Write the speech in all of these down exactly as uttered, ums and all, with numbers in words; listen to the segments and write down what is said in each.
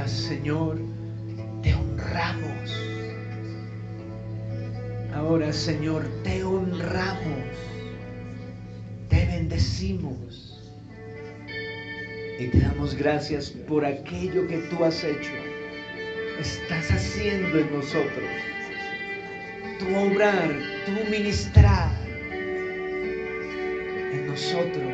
Señor, te honramos. Ahora, Señor, te honramos. Te bendecimos. Y te damos gracias por aquello que tú has hecho. Estás haciendo en nosotros. Tu obrar, tu ministrar en nosotros.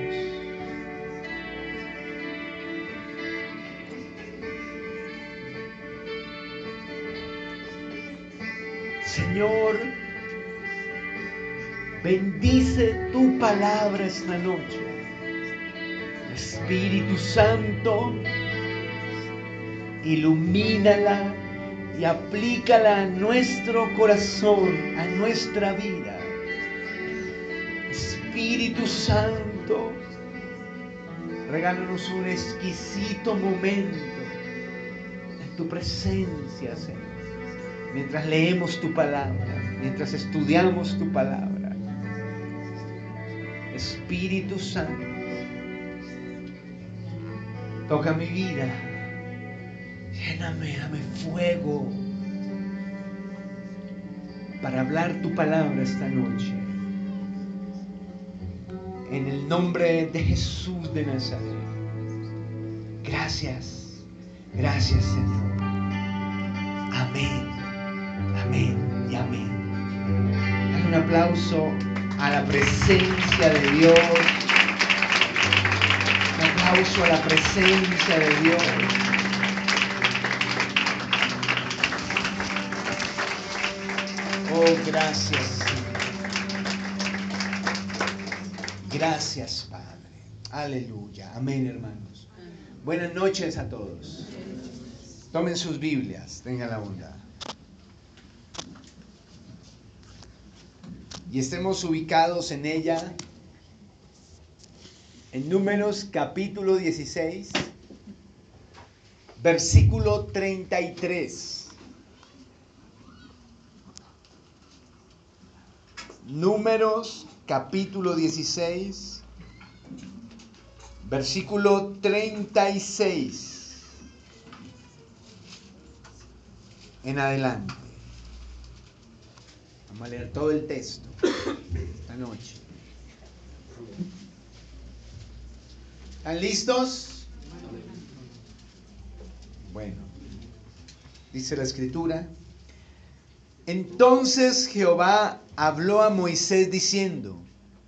Señor, bendice tu palabra esta noche. Espíritu Santo, ilumínala y aplícala a nuestro corazón, a nuestra vida. Espíritu Santo, regálanos un exquisito momento en tu presencia, Señor. Mientras leemos tu palabra, mientras estudiamos tu palabra. Espíritu Santo, toca mi vida. Lléname, dame fuego para hablar tu palabra esta noche. En el nombre de Jesús de Nazaret. Gracias, gracias, Señor. Amén, amén y amén. Dale un aplauso a la presencia de Dios. Un aplauso a la presencia de Dios. Oh, gracias. Gracias, Padre. Aleluya. Amén, hermanos. Buenas noches a todos. Tomen sus Biblias, tengan la bondad. Y estemos ubicados en ella, en Números capítulo dieciséis, versículo treinta y tres. Números capítulo dieciséis, versículo treinta y seis en adelante. Vamos a leer todo el texto esta noche. ¿Están listos? Bueno, dice la Escritura: entonces Jehová habló a Moisés diciendo: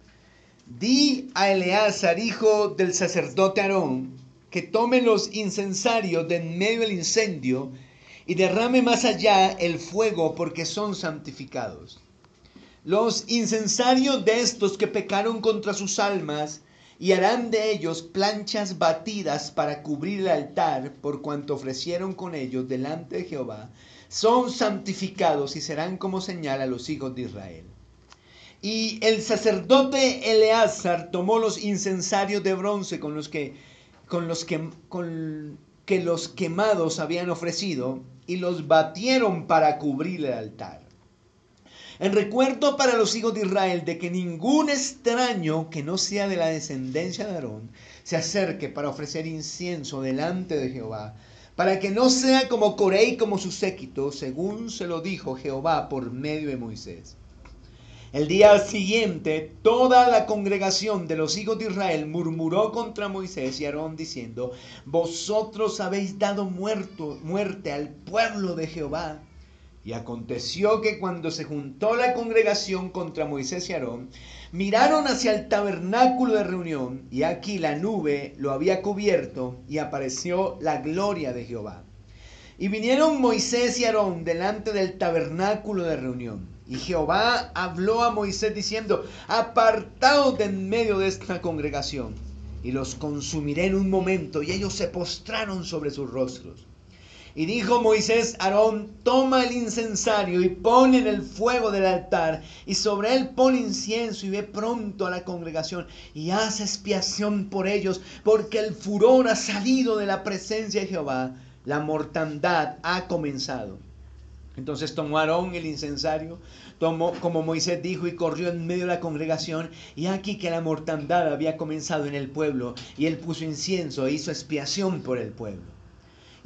di a Eleazar, hijo del sacerdote Aarón, que tome los incensarios de en medio del incendio y derrame más allá el fuego, porque son santificados. Los incensarios de estos que pecaron contra sus almas, y harán de ellos planchas batidas para cubrir el altar, por cuanto ofrecieron con ellos delante de Jehová, son santificados y serán como señal a los hijos de Israel. Y el sacerdote Eleazar tomó los incensarios de bronce con los que, con los que, con que los quemados habían ofrecido, y los batieron para cubrir el altar, en recuerdo para los hijos de Israel de que ningún extraño que no sea de la descendencia de Aarón se acerque para ofrecer incienso delante de Jehová, para que no sea como Coré y como su séquito, según se lo dijo Jehová por medio de Moisés. El día siguiente, toda la congregación de los hijos de Israel murmuró contra Moisés y Aarón diciendo: vosotros habéis dado muerto, muerte al pueblo de Jehová. Y aconteció que cuando se juntó la congregación contra Moisés y Aarón, miraron hacia el tabernáculo de reunión, y aquí la nube lo había cubierto, y apareció la gloria de Jehová. Y vinieron Moisés y Aarón delante del tabernáculo de reunión. Y Jehová habló a Moisés diciendo: apartaos de en medio de esta congregación, y los consumiré en un momento. Y ellos se postraron sobre sus rostros. Y dijo Moisés a Aarón: toma el incensario y pon en el fuego del altar, y sobre él pon incienso, y ve pronto a la congregación, y haz expiación por ellos, porque el furor ha salido de la presencia de Jehová, la mortandad ha comenzado. Entonces tomó Aarón el incensario, tomó como Moisés dijo, y corrió en medio de la congregación, y aquí que la mortandad había comenzado en el pueblo, y él puso incienso e hizo expiación por el pueblo.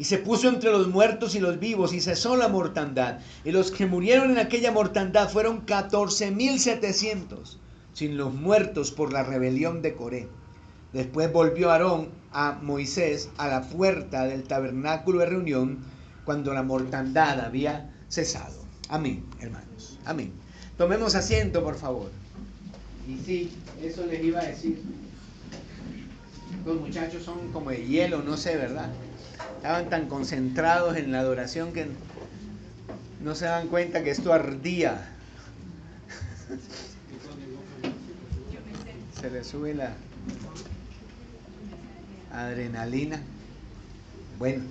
Y se puso entre los muertos y los vivos, y cesó la mortandad. Y los que murieron en aquella mortandad fueron catorce mil setecientos, sin los muertos por la rebelión de Coré. Después volvió Aarón a Moisés a la puerta del tabernáculo de reunión, cuando la mortandad había cesado. Amén, hermanos. Amén. Tomemos asiento, por favor. Y sí, eso les iba a decir. Los muchachos son como de hielo, no sé, ¿verdad? Estaban tan concentrados en la adoración que no se dan cuenta que esto ardía. Se le sube la adrenalina. Bueno.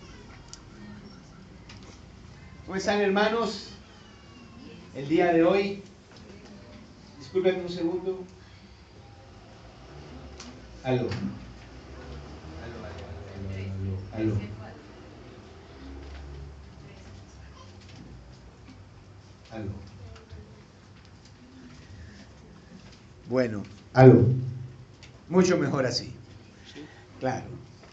¿Cómo están, hermanos? El día de hoy, discúlpenme un segundo. Aló. Aló. Aló. Bueno, aló. Mucho mejor así. Claro.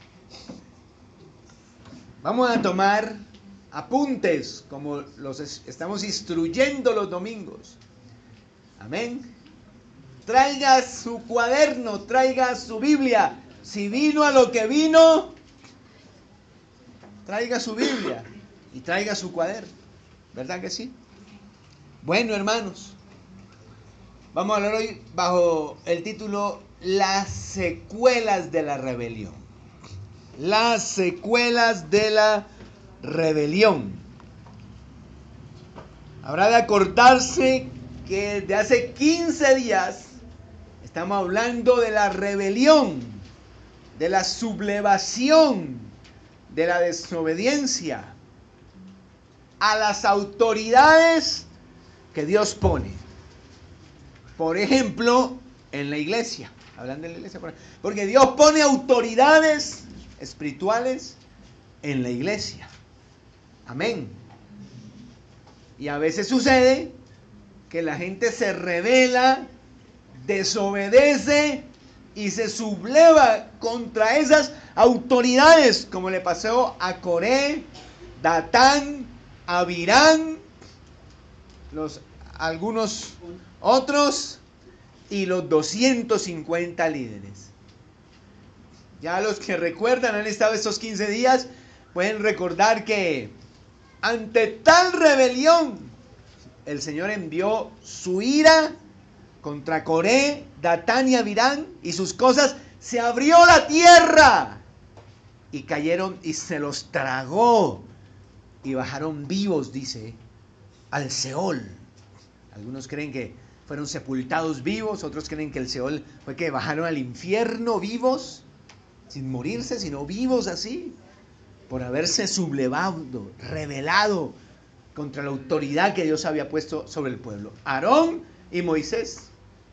Vamos a tomar apuntes, como los estamos instruyendo los domingos. Amén. Traiga su cuaderno, traiga su Biblia. Si vino a lo que vino, traiga su Biblia y traiga su cuaderno. ¿Verdad que sí? Bueno, hermanos, vamos a hablar hoy bajo el título Las secuelas de la rebelión. Las secuelas de la rebelión. Habrá de acordarse que desde hace quince días estamos hablando de la rebelión, de la sublevación, de la desobediencia a las autoridades que Dios pone. Por ejemplo, en la iglesia, hablando de la iglesia, porque Dios pone autoridades espirituales en la iglesia. Amén. Y a veces sucede que la gente se rebela, desobedece y se subleva contra esas autoridades, como le pasó a Coré, Datán, Abirán, los, algunos otros y los doscientos cincuenta líderes. Ya los que recuerdan, han estado estos quince días, pueden recordar que ante tal rebelión, el Señor envió su ira contra Coré, Datán y Abirán, y sus cosas, se abrió la tierra y cayeron y se los tragó y bajaron vivos, dice, al Seol. Algunos creen que fueron sepultados vivos, otros creen que el Seol fue que bajaron al infierno vivos, sin morirse, sino vivos así, por haberse sublevado, rebelado contra la autoridad que Dios había puesto sobre el pueblo. Aarón y Moisés.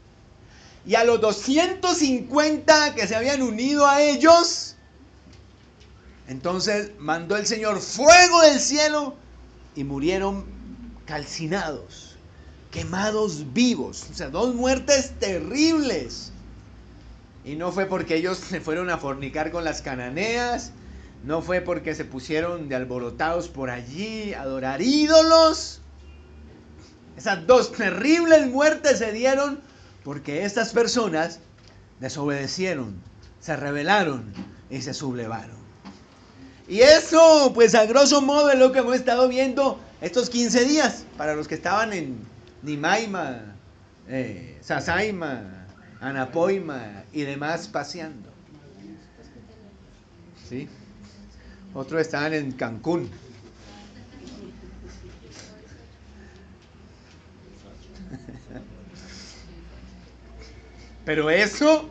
Y a los doscientos cincuenta que se habían unido a ellos, entonces mandó el Señor fuego del cielo y murieron calcinados, quemados vivos. O sea, dos muertes terribles. Y no fue porque ellos se fueron a fornicar con las cananeas, no fue porque se pusieron de alborotados por allí a adorar ídolos. Esas dos terribles muertes se dieron porque estas personas desobedecieron, se rebelaron y se sublevaron. Y eso, pues a grosso modo, es lo que hemos estado viendo estos quince días. Para los que estaban en Nimaima, eh, Sasaima, Anapoima y demás paseando. ¿Sí? Otros estaban en Cancún. Pero eso,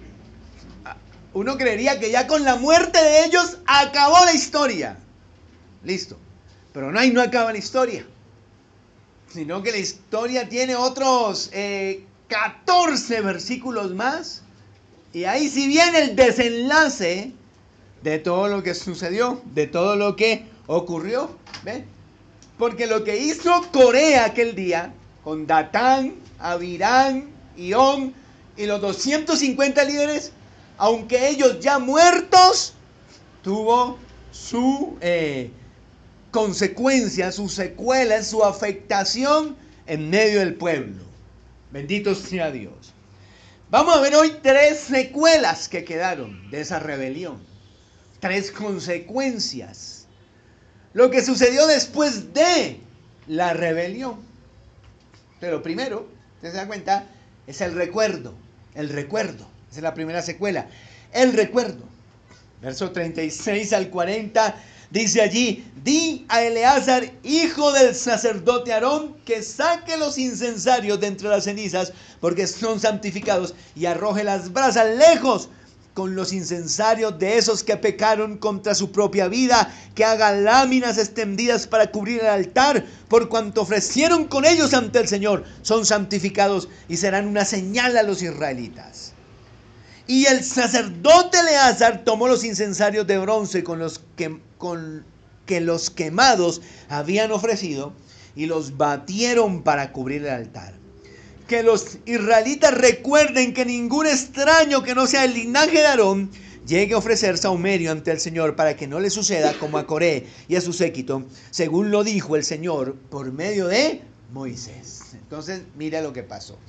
uno creería que ya con la muerte de ellos acabó la historia. Listo. Pero no, ahí no acaba la historia. Sino que la historia tiene otros eh, catorce versículos más. Y ahí sí viene el desenlace de todo lo que sucedió, de todo lo que ocurrió. ¿Ven? Porque lo que hizo Coré aquel día, con Datán, Abirán y On, y los doscientos cincuenta líderes, aunque ellos ya muertos, tuvo su eh, consecuencia, su secuela, su afectación en medio del pueblo. Bendito sea Dios. Vamos a ver hoy tres secuelas que quedaron de esa rebelión. Tres consecuencias. Lo que sucedió después de la rebelión. Pero primero, usted se da cuenta, es el recuerdo. El recuerdo. Esa es la primera secuela. El recuerdo. Verso treinta y seis al cuarenta dice allí: di a Eleazar, hijo del sacerdote Aarón, que saque los incensarios de entre las cenizas, porque son santificados, y arroje las brasas lejos con los incensarios de esos que pecaron contra su propia vida, que haga láminas extendidas para cubrir el altar, por cuanto ofrecieron con ellos ante el Señor, son santificados y serán una señal a los israelitas. Y el sacerdote Eleazar tomó los incensarios de bronce con los que, con que los quemados habían ofrecido, y los batieron para cubrir el altar. Que los israelitas recuerden que ningún extraño que no sea el linaje de Aarón llegue a ofrecer sahumerio ante el Señor, para que no le suceda como a Coré y a su séquito, según lo dijo el Señor por medio de Moisés. Entonces, mira lo que pasó.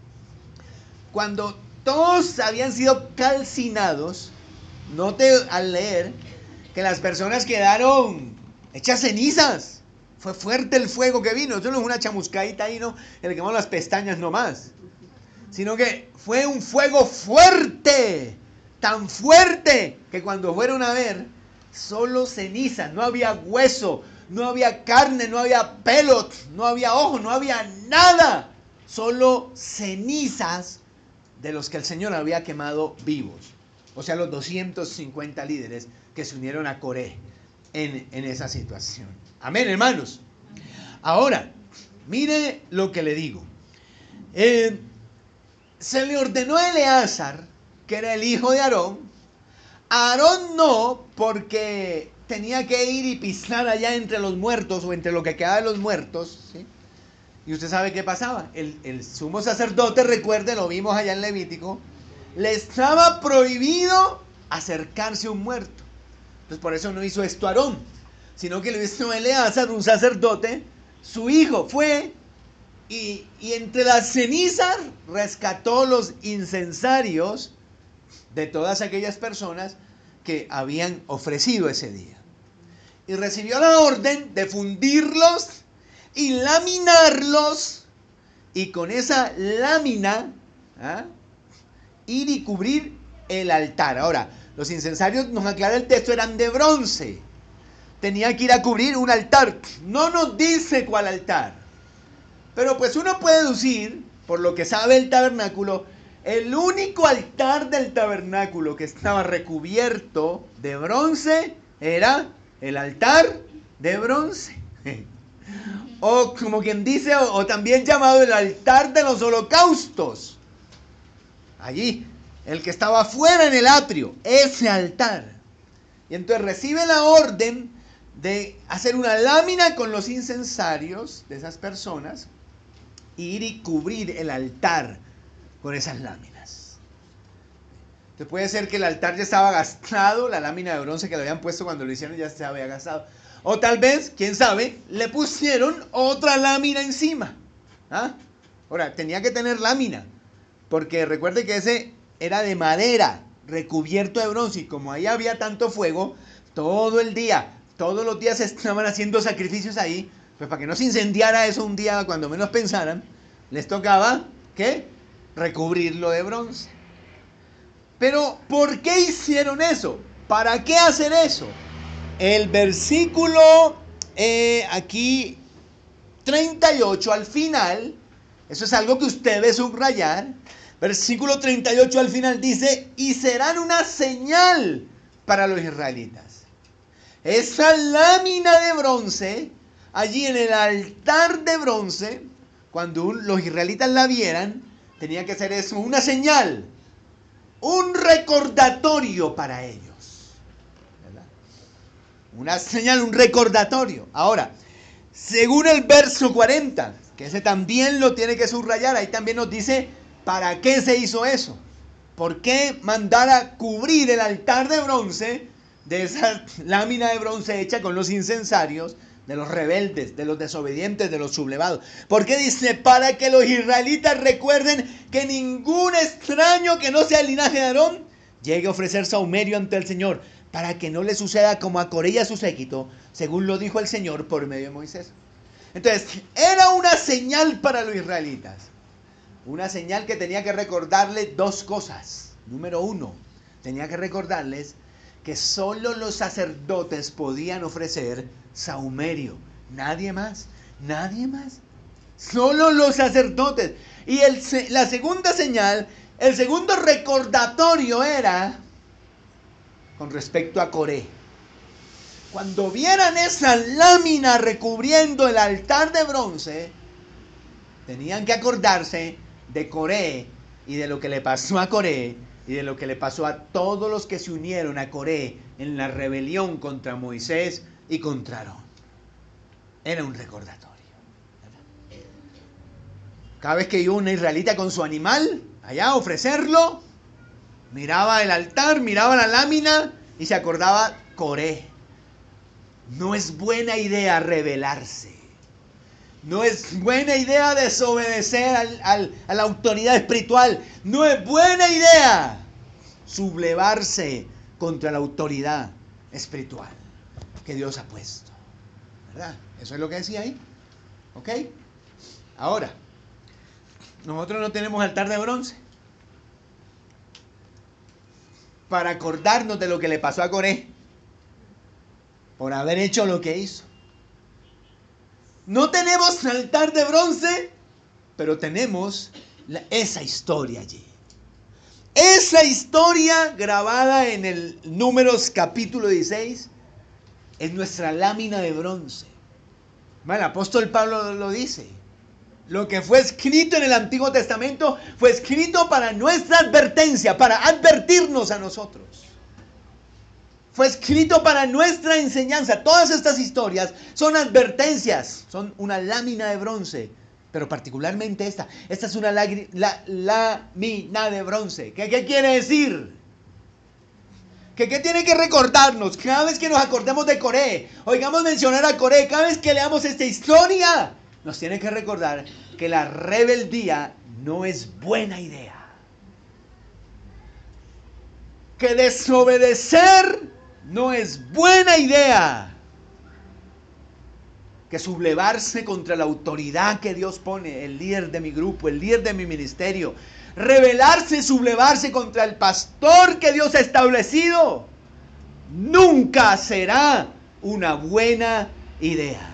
Cuando todos habían sido calcinados, note al leer que las personas quedaron hechas cenizas. Fue fuerte el fuego que vino. Eso no es una chamuscadita ahí, ¿no? Que le quemamos las pestañas nomás. Sino que fue un fuego fuerte. Tan fuerte que cuando fueron a ver, solo cenizas. No había hueso, no había carne, no había pelo, no había ojo, no había nada. Solo cenizas de los que el Señor había quemado vivos. O sea, los doscientos cincuenta líderes que se unieron a Coré en, en esa situación. Amén, hermanos. Ahora, mire lo que le digo. Eh, se le ordenó a Eleazar, que era el hijo de Aarón. A Aarón no, porque tenía que ir y pisar allá entre los muertos, o entre lo que quedaba de los muertos, ¿sí? Y usted sabe qué pasaba. El, el sumo sacerdote, recuerde, lo vimos allá en Levítico, le estaba prohibido acercarse a un muerto. Entonces por eso no hizo esto Aarón, sino que lo hizo Eleazar, un sacerdote. Su hijo fue y, y entre las cenizas rescató los incensarios de todas aquellas personas que habían ofrecido ese día. Y recibió la orden de fundirlos y laminarlos, y con esa lámina, ¿ah?, ir y cubrir el altar. Ahora, los incensarios, nos aclara el texto, eran de bronce. Tenía que ir a cubrir un altar. No nos dice cuál altar, pero pues uno puede deducir, por lo que sabe el tabernáculo, el único altar del tabernáculo que estaba recubierto de bronce era el altar de bronce. O como quien dice, o, o también llamado el altar de los holocaustos. Allí, el que estaba fuera en el atrio, ese altar. Y entonces recibe la orden de hacer una lámina con los incensarios de esas personas y ir y cubrir el altar con esas láminas. Entonces puede ser que el altar ya estaba gastado, la lámina de bronce que le habían puesto cuando lo hicieron ya se había gastado. O tal vez, quién sabe, le pusieron otra lámina encima. ¿Ah? Ahora, tenía que tener lámina, porque recuerde que ese era de madera, recubierto de bronce, y como ahí había tanto fuego, todo el día, todos los días estaban haciendo sacrificios ahí, pues para que no se incendiara eso un día cuando menos pensaran, les tocaba, ¿qué?, recubrirlo de bronce. Pero, ¿por qué hicieron eso? ¿Para qué hacer eso? El versículo eh, aquí treinta y ocho al final, eso es algo que usted debe subrayar. Versículo treinta y ocho al final dice: y serán una señal para los israelitas. Esa lámina de bronce, allí en el altar de bronce, cuando los israelitas la vieran, tenía que ser eso, una señal, un recordatorio para ellos. ¿Verdad? Una señal, un recordatorio. Ahora, según el verso cuarenta, que ese también lo tiene que subrayar, ahí también nos dice para qué se hizo eso. ¿Por qué mandar a cubrir el altar de bronce de esa lámina de bronce hecha con los incensarios de los rebeldes, de los desobedientes, de los sublevados. Porque dice, para que los israelitas recuerden que ningún extraño que no sea el linaje de Aarón llegue a ofrecer sahumerio ante el Señor, para que no le suceda como a Coré y a su séquito, según lo dijo el Señor por medio de Moisés. Entonces, era una señal para los israelitas. Una señal que tenía que recordarles dos cosas. Número uno, tenía que recordarles que solo los sacerdotes podían ofrecer sahumerio. Nadie más, nadie más. Solo los sacerdotes. Y el, la segunda señal, el segundo recordatorio era con respecto a Coré. Cuando vieran esa lámina recubriendo el altar de bronce, tenían que acordarse de Coré y de lo que le pasó a Coré y de lo que le pasó a todos los que se unieron a Coré en la rebelión contra Moisés y contra Aarón. Era un recordatorio. Cada vez que iba un israelita con su animal allá a ofrecerlo, miraba el altar, miraba la lámina y se acordaba Coré. No es buena idea rebelarse. No es buena idea desobedecer al, al, a la autoridad espiritual. No es buena idea sublevarse contra la autoridad espiritual que Dios ha puesto. ¿Verdad? Eso es lo que decía ahí. ¿Ok? Ahora, nosotros no tenemos altar de bronce para acordarnos de lo que le pasó a Coré por haber hecho lo que hizo. No tenemos altar de bronce, pero tenemos la, esa historia allí. Esa historia grabada en el Números capítulo dieciséis es nuestra lámina de bronce. Bueno, el apóstol Pablo lo dice. Lo que fue escrito en el Antiguo Testamento fue escrito para nuestra advertencia, para advertirnos a nosotros. Fue escrito para nuestra enseñanza. Todas estas historias son advertencias, son una lámina de bronce, pero particularmente esta. Esta es una lámina la, lámina de bronce. ¿Qué, ¿Qué quiere decir? ¿Qué, ¿Qué tiene que recordarnos? Cada vez que nos acordemos de Coré, oigamos mencionar a Coré, cada vez que leamos esta historia, nos tiene que recordar que la rebeldía no es buena idea. Que desobedecer no es buena idea. Que sublevarse contra la autoridad que Dios pone, el líder de mi grupo, el líder de mi ministerio, rebelarse, sublevarse contra el pastor que Dios ha establecido, nunca será una buena idea.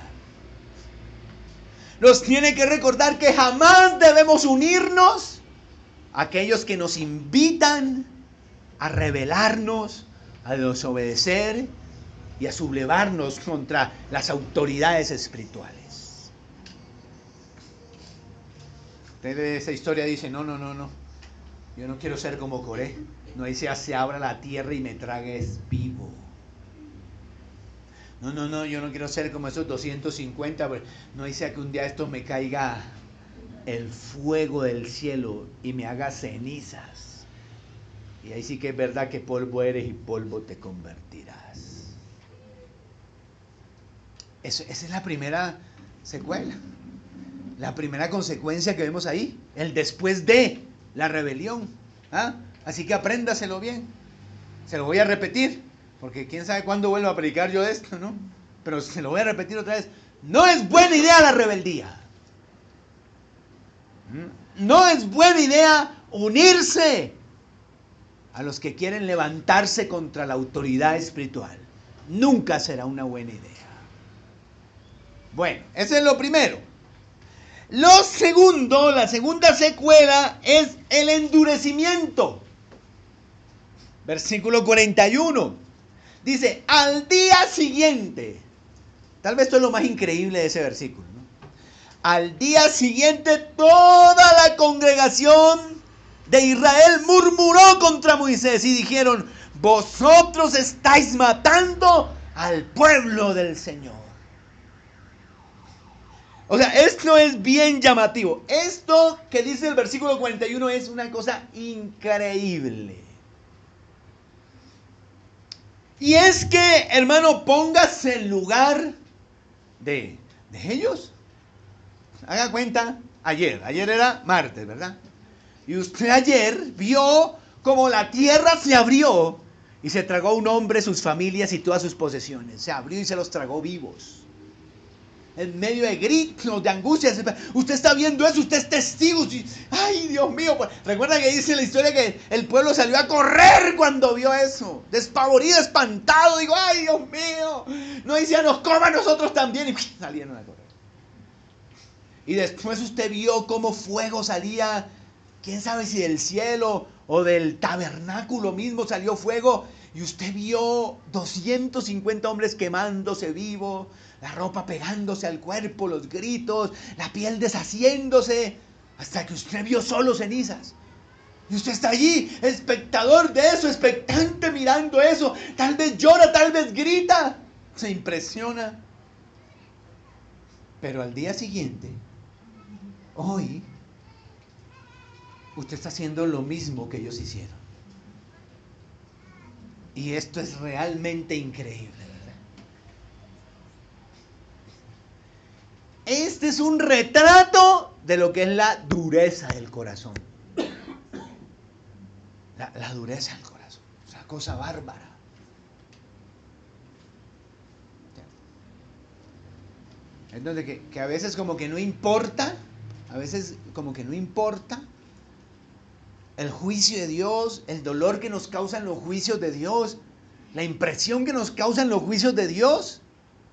Nos tiene que recordar que jamás debemos unirnos a aquellos que nos invitan a rebelarnos, a desobedecer y a sublevarnos contra las autoridades espirituales. Usted de esa historia dice, no, no, no, no, yo no quiero ser como Coré. No dice, se abra la tierra y me tragues vivo. No, no, no, yo no quiero ser como esos doscientos cincuenta, no dice que un día esto me caiga el fuego del cielo y me haga cenizas. Y ahí sí que es verdad que polvo eres y polvo te convertirás. Eso, esa es la primera secuela. La primera consecuencia que vemos ahí. El después de la rebelión. ¿Ah? Así que apréndaselo bien. Se lo voy a repetir. Porque quién sabe cuándo vuelvo a predicar yo de esto, ¿no? Pero se lo voy a repetir otra vez. No es buena idea la rebeldía. No es buena idea unirse a los que quieren levantarse contra la autoridad espiritual. Nunca será una buena idea. Bueno, eso es lo primero. Lo segundo, la segunda secuela es el endurecimiento. Versículo cuarenta y uno. Dice, al día siguiente. Tal vez esto es lo más increíble de ese versículo, ¿no? Al día siguiente toda la congregación de Israel murmuró contra Moisés y dijeron, vosotros estáis matando al pueblo del Señor. O sea, esto es bien llamativo. Esto que dice el versículo cuarenta y uno es una cosa increíble. Y es que, hermano, póngase en lugar de, de ellos. Haga cuenta, ayer, ayer era martes, ¿verdad? Y usted ayer vio como la tierra se abrió y se tragó a un hombre, sus familias y todas sus posesiones. Se abrió y se los tragó vivos. En medio de gritos, de angustia. Usted está viendo eso, usted es testigo. Ay, Dios mío. Recuerda que dice la historia que el pueblo salió a correr cuando vio eso. Despavorido, espantado. Digo, ay, Dios mío. No decía, nos coma a nosotros también. Y salieron a correr. Y después usted vio cómo fuego salía, quién sabe si del cielo o del tabernáculo mismo salió fuego. Y usted vio doscientos cincuenta hombres quemándose vivo, la ropa pegándose al cuerpo, los gritos, la piel deshaciéndose, hasta que usted vio solo cenizas. Y usted está allí, espectador de eso, expectante mirando eso. Tal vez llora, tal vez grita, se impresiona. Pero al día siguiente, hoy, usted está haciendo lo mismo que ellos hicieron. Y esto es realmente increíble, ¿verdad? Este es un retrato de lo que es la dureza del corazón. La, la dureza del corazón. Es una cosa bárbara. Entonces, que, que a veces como que no importa, a veces como que no importa el juicio de Dios, el dolor que nos causan los juicios de Dios, la impresión que nos causan los juicios de Dios,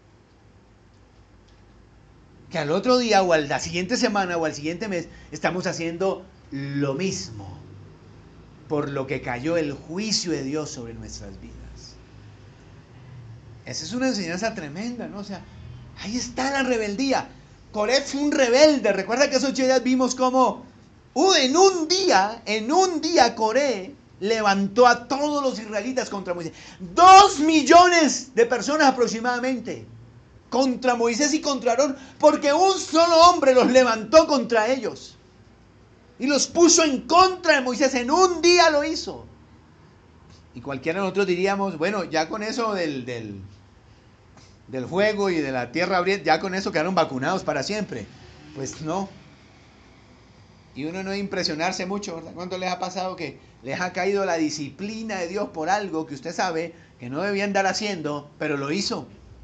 que al otro día o a la siguiente semana o al siguiente mes estamos haciendo lo mismo por lo que cayó el juicio de Dios sobre nuestras vidas. Esa es una enseñanza tremenda, ¿no? O sea, ahí está la rebeldía. Coré fue un rebelde. Recuerda que esos días vimos cómo Uh, en un día, en un día Coré levantó a todos los israelitas contra Moisés. Dos millones de personas aproximadamente contra Moisés y contra Aarón, porque un solo hombre los levantó contra ellos y los puso en contra de Moisés. En un día lo hizo. Y cualquiera de nosotros diríamos, bueno, ya con eso del, del, del fuego y de la tierra abriente, ya con eso quedaron vacunados para siempre. Pues no. Y uno no impresionarse mucho, ¿verdad? ¿Cuánto les ha pasado que les ha caído la disciplina de Dios por algo que usted sabe que no debía andar haciendo, pero lo hizo?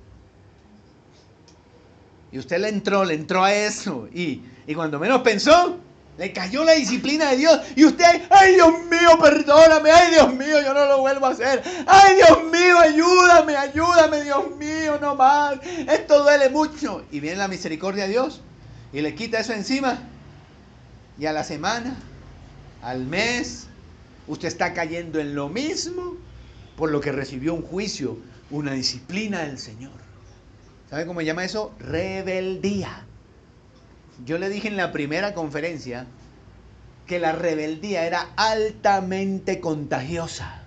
Y usted le entró, le entró a eso. Y, y cuando menos pensó, le cayó la disciplina de Dios. Y usted, ay Dios mío, perdóname, ay Dios mío, yo no lo vuelvo a hacer. Ay Dios mío, ayúdame, ayúdame, Dios mío, no más. Esto duele mucho. Y viene la misericordia de Dios y le quita eso encima. Y a la semana, al mes, usted está cayendo en lo mismo por lo que recibió un juicio, una disciplina del Señor. ¿Sabe cómo se llama eso? Rebeldía. Yo le dije en la primera conferencia que la rebeldía era altamente contagiosa.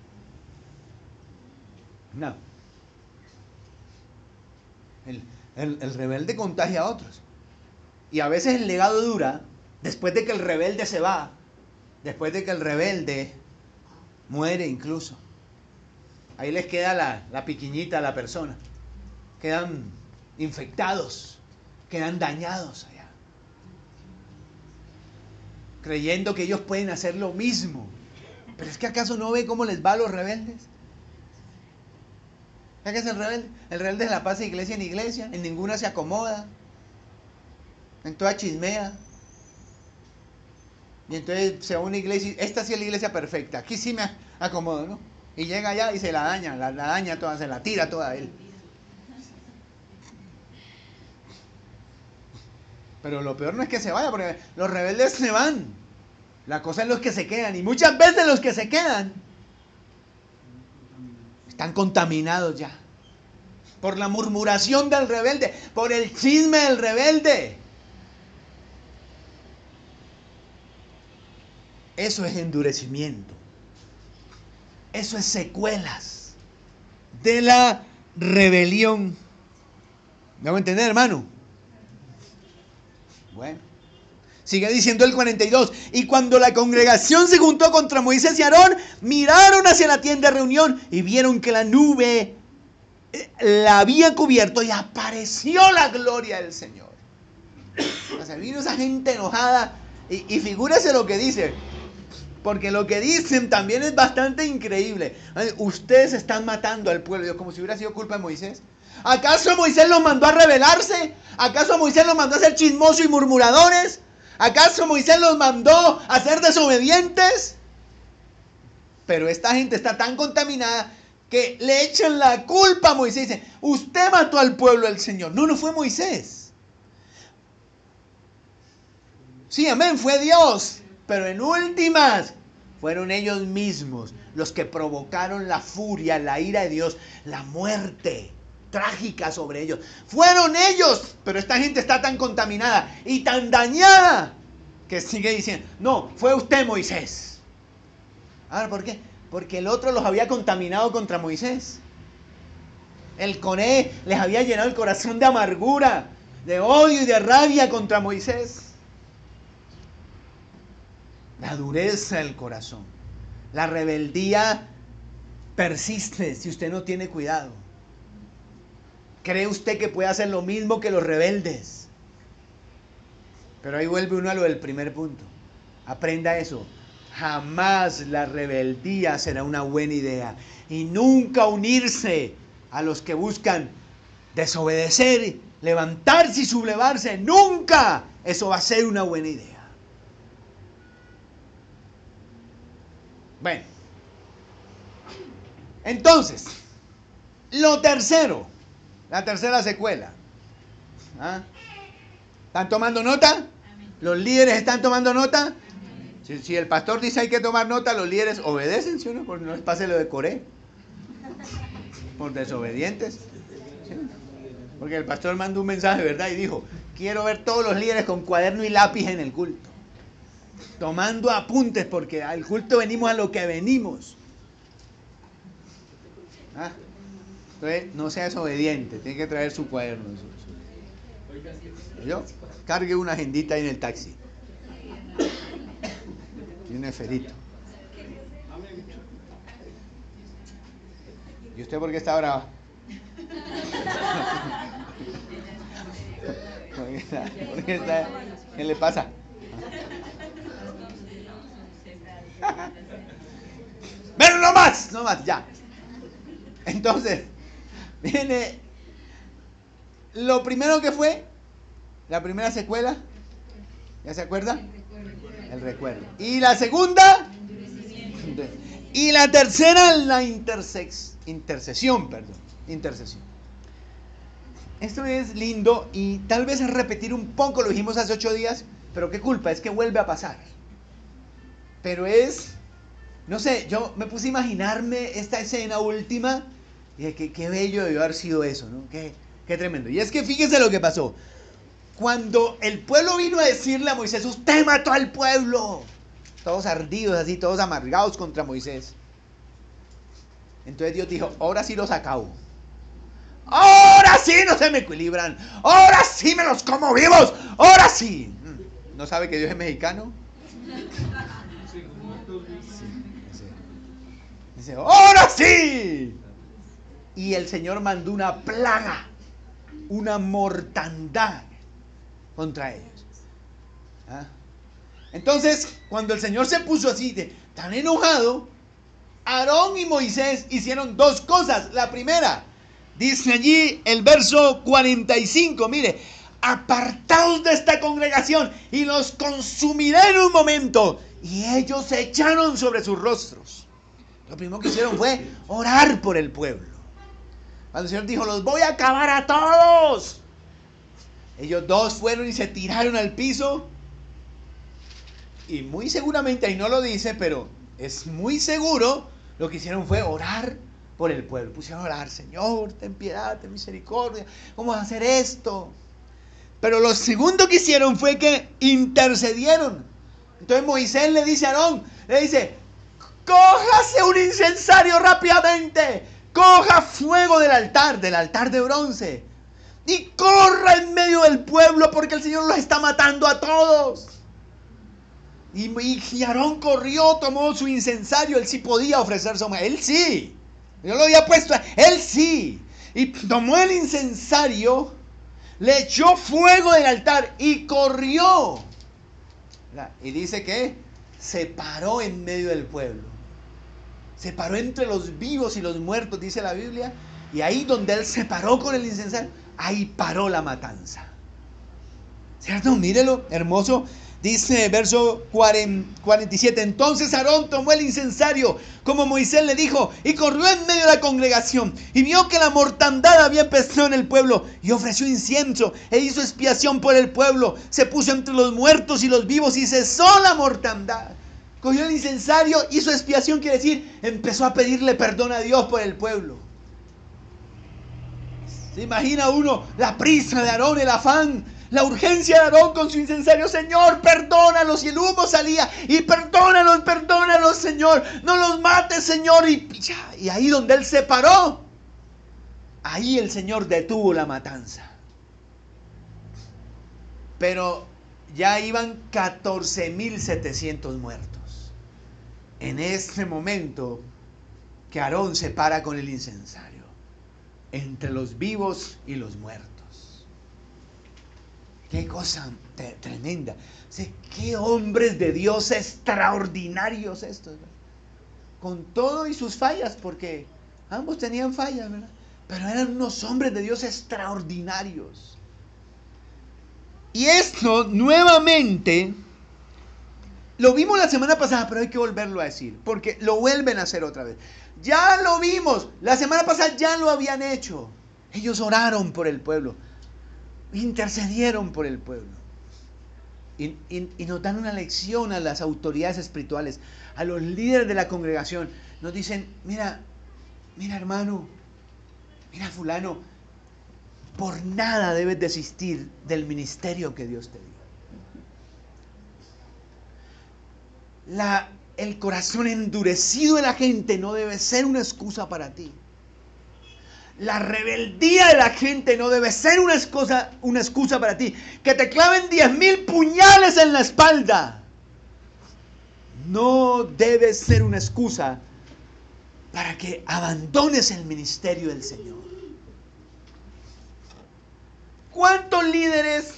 No. El, el, el rebelde contagia a otros. Y a veces el legado dura. Después de que el rebelde se va, después de que el rebelde muere incluso, ahí les queda la, la piquiñita a la persona. Quedan infectados, quedan dañados allá, creyendo que ellos pueden hacer lo mismo. Pero es que ¿acaso no ve cómo les va a los rebeldes? ¿Qué es el rebelde? El rebelde se la pasa de iglesia en iglesia, en ninguna se acomoda, en toda chismea. Y entonces se va a una iglesia, esta sí es la iglesia perfecta, aquí sí me acomodo, ¿no? Y llega allá y se la daña, la, la daña toda, se la tira toda a él. Pero lo peor no es que se vaya, porque los rebeldes se van. La cosa es los que se quedan, y muchas veces los que se quedan están contaminados ya. Por la murmuración del rebelde, por el chisme del rebelde. Eso es endurecimiento. Eso es secuelas de la rebelión. ¿Me hago entender, hermano? Bueno, Sigue diciendo el cuarenta y dos. Y cuando la congregación se juntó contra Moisés y Aarón, miraron hacia la tienda de reunión y vieron que la nube la había cubierto y apareció la gloria del Señor. O sea, vino esa gente enojada y, y figúrese lo que dice. Porque lo que dicen también es bastante increíble. Ustedes están matando al pueblo, como si hubiera sido culpa de Moisés. ¿Acaso Moisés los mandó a rebelarse? ¿Acaso Moisés los mandó a ser chismosos y murmuradores? ¿Acaso Moisés los mandó a ser desobedientes? Pero esta gente está tan contaminada que le echan la culpa a Moisés. Dicen, usted mató al pueblo del Señor. No, no fue Moisés. Sí, amén, fue Dios. Pero en últimas, fueron ellos mismos los que provocaron la furia, la ira de Dios, la muerte trágica sobre ellos. Fueron ellos, pero esta gente está tan contaminada y tan dañada que sigue diciendo, no, fue usted Moisés. Ahora, ¿por qué? Porque el otro los había contaminado contra Moisés. El Coré les había llenado el corazón de amargura, de odio y de rabia contra Moisés. La dureza del corazón, la rebeldía persiste si usted no tiene cuidado. ¿Cree usted que puede hacer lo mismo que los rebeldes? Pero ahí vuelve uno a lo del primer punto. Aprenda eso. Jamás la rebeldía será una buena idea. Y nunca unirse a los que buscan desobedecer, levantarse y sublevarse. Nunca eso va a ser una buena idea. Bueno. Entonces, lo tercero. La tercera secuela. ¿Ah? ¿Están tomando nota? Amén. ¿Los líderes están tomando nota? Si, si el pastor dice hay que tomar nota, los líderes obedecen, ¿sí o no? Porque no les pase lo de Coré. Por desobedientes. ¿Sí? Porque el pastor mandó un mensaje, ¿verdad? Y dijo, quiero ver todos los líderes con cuaderno y lápiz en el culto. Tomando apuntes, porque al culto venimos a lo que venimos. ¿Ah? Entonces, no sea desobediente, tiene que traer su cuaderno. ¿Yo? Cargue una agendita ahí en el taxi. Y un esferito. ¿Y usted por qué está brava? ¿Por qué está? ¿Por qué está? ¿Qué le pasa? Pero no más, no más, ya. Entonces, viene lo primero que fue, la primera secuela, ¿ya se acuerda? El recuerdo. Y la segunda, y la tercera, la intersex, intercesión, perdón, intercesión. Esto es lindo y tal vez es repetir un poco, lo dijimos hace ocho días, pero qué culpa, es que vuelve a pasar. Pero es, no sé, yo me puse a imaginarme esta escena última y dije, qué, qué bello debió haber sido eso, ¿no? Qué, qué tremendo. Y es que fíjese lo que pasó. Cuando el pueblo vino a decirle a Moisés, usted mató al pueblo, todos ardidos así, todos amargados contra Moisés. Entonces Dios dijo, ahora sí los acabo. Ahora sí no se me equilibran. Ahora sí me los como vivos. Ahora sí. ¿No sabe que Dios es mexicano? Sí, dice, dice, ahora sí. Y el Señor mandó una plaga, una mortandad contra ellos. ¿Ah? Entonces, cuando el Señor se puso así, de, tan enojado, Aarón y Moisés hicieron dos cosas. La primera, dice allí el verso cuarenta y cinco, mire, apartaos de esta congregación y los consumiré en un momento. Y ellos se echaron sobre sus rostros. Lo primero que hicieron fue orar por el pueblo. Cuando el Señor dijo, los voy a acabar a todos, ellos dos fueron y se tiraron al piso. Y muy seguramente, ahí no lo dice, pero es muy seguro, lo que hicieron fue orar por el pueblo. Pusieron a orar, Señor, ten piedad, ten misericordia, ¿cómo vas a hacer esto? Pero lo segundo que hicieron fue que intercedieron. Entonces Moisés le dice a Aarón, le dice, cójase un incensario rápidamente, coja fuego del altar, del altar de bronce, y corra en medio del pueblo porque el Señor los está matando a todos. Y, y, y Aarón corrió, tomó su incensario. Él sí podía ofrecer su... Él sí. Yo lo había puesto. Él sí. Y tomó el incensario, le echó fuego del altar y corrió. Y dice que se paró en medio del pueblo. Se paró entre los vivos y los muertos, dice la Biblia. Y ahí donde él se paró con el incensario, ahí paró la matanza. ¿Cierto? Mírelo, hermoso. Dice verso cuarenta y siete. Entonces Aarón tomó el incensario, como Moisés le dijo, y corrió en medio de la congregación. Y vio que la mortandad había empezado en el pueblo. Y ofreció incienso e hizo expiación por el pueblo. Se puso entre los muertos y los vivos y cesó la mortandad. Cogió el incensario, hizo expiación, quiere decir, empezó a pedirle perdón a Dios por el pueblo. ¿Se imagina uno la prisa de Aarón, el afán, la urgencia de Aarón con su incensario? Señor, perdónalos. Y el humo salía. Y perdónalos, perdónalos, Señor. No los mates, Señor. Y, y ahí donde él se paró, ahí el Señor detuvo la matanza. Pero ya iban catorce mil setecientos muertos. En este momento que Aarón se para con el incensario, entre los vivos y los muertos. Qué cosa tremenda. O sea, qué hombres de Dios extraordinarios estos, ¿verdad? Con todo y sus fallas, porque ambos tenían fallas, ¿verdad? Pero eran unos hombres de Dios extraordinarios. Y esto nuevamente lo vimos la semana pasada, pero hay que volverlo a decir, porque lo vuelven a hacer otra vez. Ya lo vimos, la semana pasada ya lo habían hecho. Ellos oraron por el pueblo, intercedieron por el pueblo. Y, y, y nos dan una lección a las autoridades espirituales, a los líderes de la congregación. Nos dicen, mira, mira hermano, mira fulano, por nada debes desistir del ministerio que Dios te dio. La, el corazón endurecido de la gente no debe ser una excusa para ti. La rebeldía de la gente no debe ser una excusa, una excusa para ti. Que te claven diez mil puñales en la espalda no debe ser una excusa para que abandones el ministerio del Señor. ¿Cuántos líderes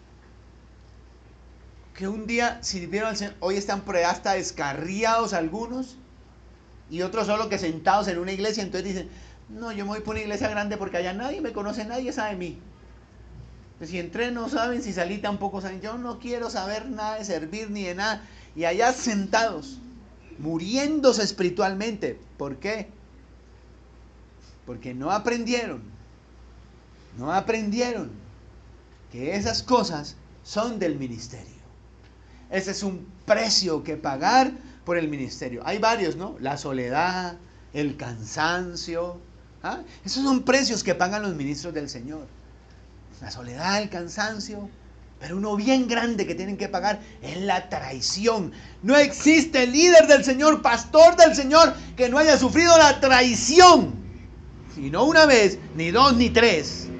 que un día sirvieron al Señor, hoy están por ahí hasta descarriados algunos, y otros solo que sentados en una iglesia, entonces dicen, no, yo me voy por una iglesia grande porque allá nadie me conoce, nadie sabe de mí. Pues si entré no saben, si salí tampoco saben, yo no quiero saber nada de servir ni de nada, y allá sentados, muriéndose espiritualmente. ¿Por qué? Porque no aprendieron, no aprendieron que esas cosas son del ministerio. Ese es un precio que pagar por el ministerio. Hay varios, ¿no? La soledad, el cansancio. ¿Ah? Esos son precios que pagan los ministros del Señor. La soledad, el cansancio. Pero uno bien grande que tienen que pagar es la traición. No existe líder del Señor, pastor del Señor, que no haya sufrido la traición. Y no una vez, ni dos, ni tres.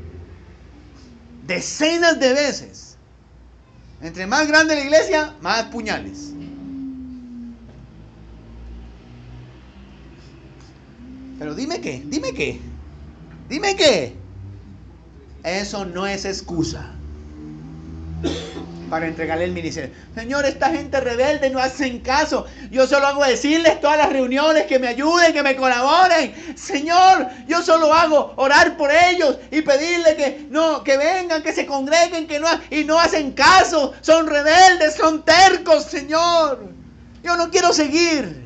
Decenas de veces. Entre más grande la iglesia, más puñales. Pero dime qué, dime qué, dime qué. Eso no es excusa para entregarle el ministerio. Señor, esta gente rebelde no hacen caso. Yo solo hago decirles todas las reuniones que me ayuden, que me colaboren. Señor, yo solo hago orar por ellos y pedirle que no, que vengan, que se congreguen, que no, y no hacen caso. Son rebeldes, son tercos, Señor. Yo no quiero seguir.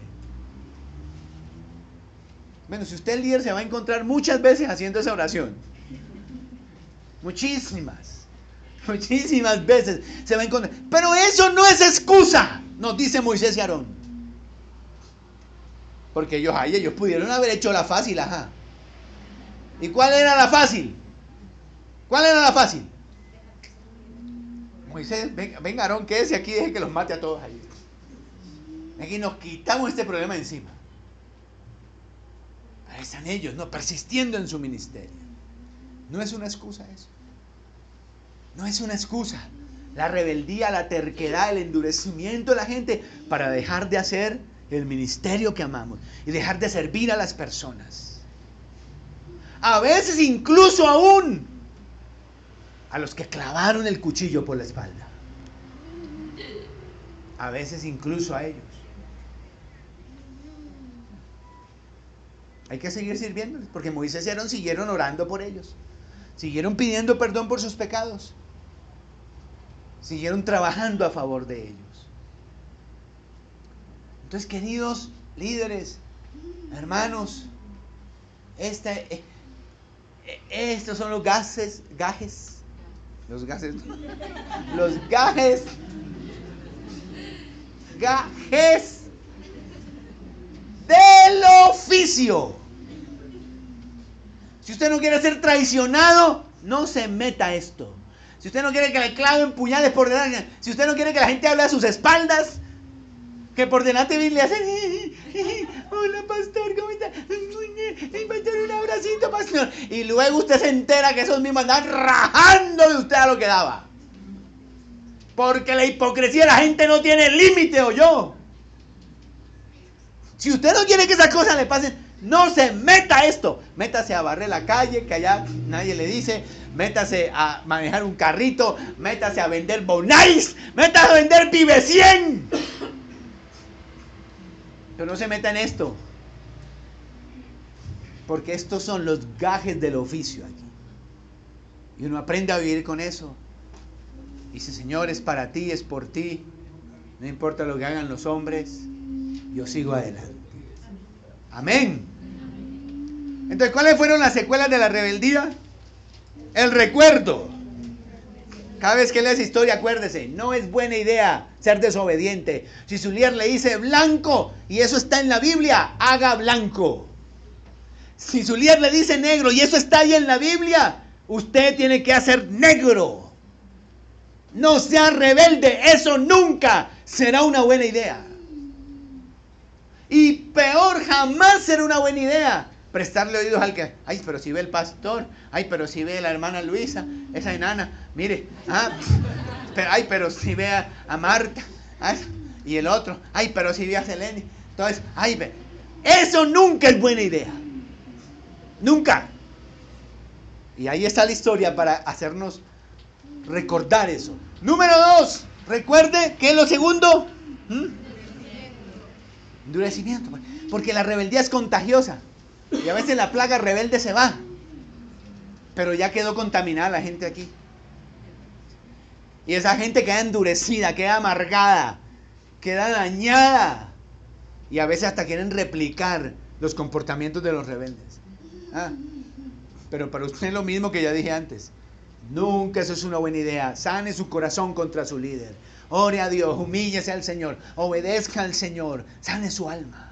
Bueno, si usted es líder, se va a encontrar muchas veces haciendo esa oración. Muchísimas. Muchísimas veces se va a encontrar. Pero eso no es excusa, nos dice Moisés y Aarón. Porque ellos, ay, ellos pudieron haber hecho la fácil, ajá. ¿Y cuál era la fácil? ¿Cuál era la fácil? Moisés, venga, venga Aarón, quédese aquí y deje que los mate a todos ahí. Aquí nos quitamos este problema encima. Ahí están ellos, no, persistiendo en su ministerio. No es una excusa eso. No es una excusa. La rebeldía, la terquedad, el endurecimiento de la gente para dejar de hacer el ministerio que amamos y dejar de servir a las personas. A veces incluso aún a los que clavaron el cuchillo por la espalda. A veces incluso a ellos. Hay que seguir sirviéndoles, porque Moisés y Aarón siguieron orando por ellos. Siguieron pidiendo perdón por sus pecados. Siguieron trabajando a favor de ellos. Entonces, queridos líderes, hermanos, este, eh, estos son los gases, gajes, los gases, los gajes, gajes del oficio. Si usted no quiere ser traicionado, no se meta a esto. Si usted no quiere que le claven puñales por delante, si usted no quiere que la gente hable a sus espaldas, que por delante le hacen, hola pastor, ¿cómo está? Pastor, un abracito, pastor. Y luego usted se entera que esos mismos andan rajando de usted a lo que daba. Porque la hipocresía de la gente no tiene límite, ¿o yo? Si usted no quiere que esas cosas le pasen, no se meta a esto. Métase a barrer la calle, que allá nadie le dice. Métase a manejar un carrito. Métase a vender Bonais. Métase a vender Vive cien. Pero no se meta en esto. Porque estos son los gajes del oficio aquí. Y uno aprende a vivir con eso. Y si Señor es para ti, es por ti. No importa lo que hagan los hombres. Yo sigo adelante. Amén. Entonces, ¿cuáles fueron las secuelas de la rebeldía? El recuerdo. Cada vez que leas historia, acuérdese, no es buena idea ser desobediente. Si su líder le dice blanco y eso está en la Biblia, haga blanco. Si su líder le dice negro y eso está ahí en la Biblia, usted tiene que hacer negro. No sea rebelde, eso nunca será una buena idea. Y peor, jamás será una buena idea prestarle oídos al que, ay, pero si ve el pastor, ay, pero si ve la hermana Luisa, esa enana, mire, ah, pero, ay, pero si ve a, a Marta, ay, y el otro, ay, pero si ve a Selene, entonces, ay, ve, eso nunca es buena idea, nunca. Y ahí está la historia para hacernos recordar eso. Número dos, recuerde que es lo segundo, ¿Mm? endurecimiento, porque la rebeldía es contagiosa. Y a veces la plaga rebelde se va, pero ya quedó contaminada la gente aquí. Y esa gente queda endurecida, queda amargada, queda dañada. Y a veces hasta quieren replicar los comportamientos de los rebeldes. Ah, pero para usted es lo mismo que ya dije antes. Nunca eso es una buena idea. Sane su corazón contra su líder. Ore a Dios, humíllese al Señor, obedezca al Señor, sane su alma.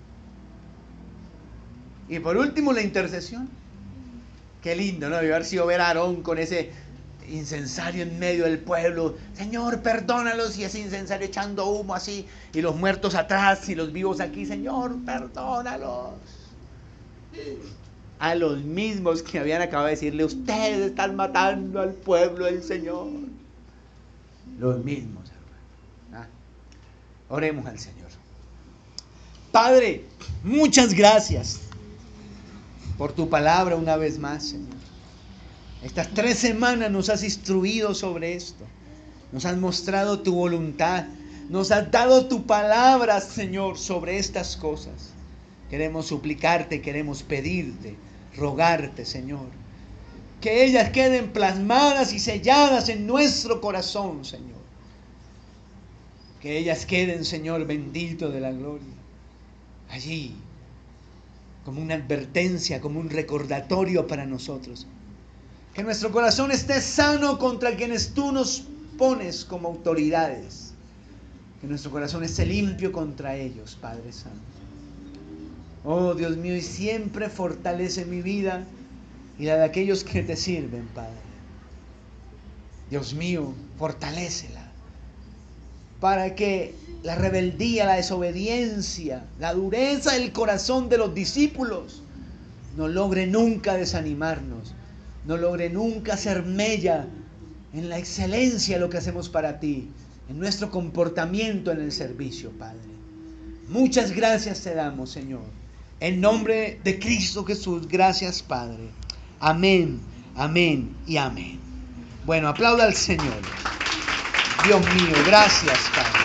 Y por último, la intercesión. Qué lindo, ¿no? Debe haber sido ver a Aarón con ese incensario en medio del pueblo. Señor, perdónalos. Y ese incensario echando humo así. Y los muertos atrás y los vivos aquí. Señor, perdónalos. A los mismos que habían acabado de decirle, ustedes están matando al pueblo del Señor. Los mismos, hermano. ¿Ah? Oremos al Señor. Padre, muchas gracias por tu palabra una vez más, Señor. Estas tres semanas nos has instruido sobre esto. Nos has mostrado tu voluntad. Nos has dado tu palabra, Señor, sobre estas cosas. Queremos suplicarte, queremos pedirte, rogarte, Señor, que ellas queden plasmadas y selladas en nuestro corazón, Señor. Que ellas queden, Señor bendito de la gloria, allí, como una advertencia, como un recordatorio para nosotros. Que nuestro corazón esté sano contra quienes tú nos pones como autoridades. Que nuestro corazón esté limpio contra ellos, Padre Santo. Oh Dios mío, y siempre fortalece mi vida y la de aquellos que te sirven, Padre. Dios mío, fortalécela para que la rebeldía, la desobediencia, la dureza del corazón de los discípulos no logre nunca desanimarnos, no logre nunca hacer mella en la excelencia de lo que hacemos para ti, en nuestro comportamiento en el servicio, Padre. Muchas gracias te damos, Señor. En nombre de Cristo Jesús, gracias, Padre. Amén, amén y amén. Bueno, aplauda al Señor. Dios mío, gracias, Padre.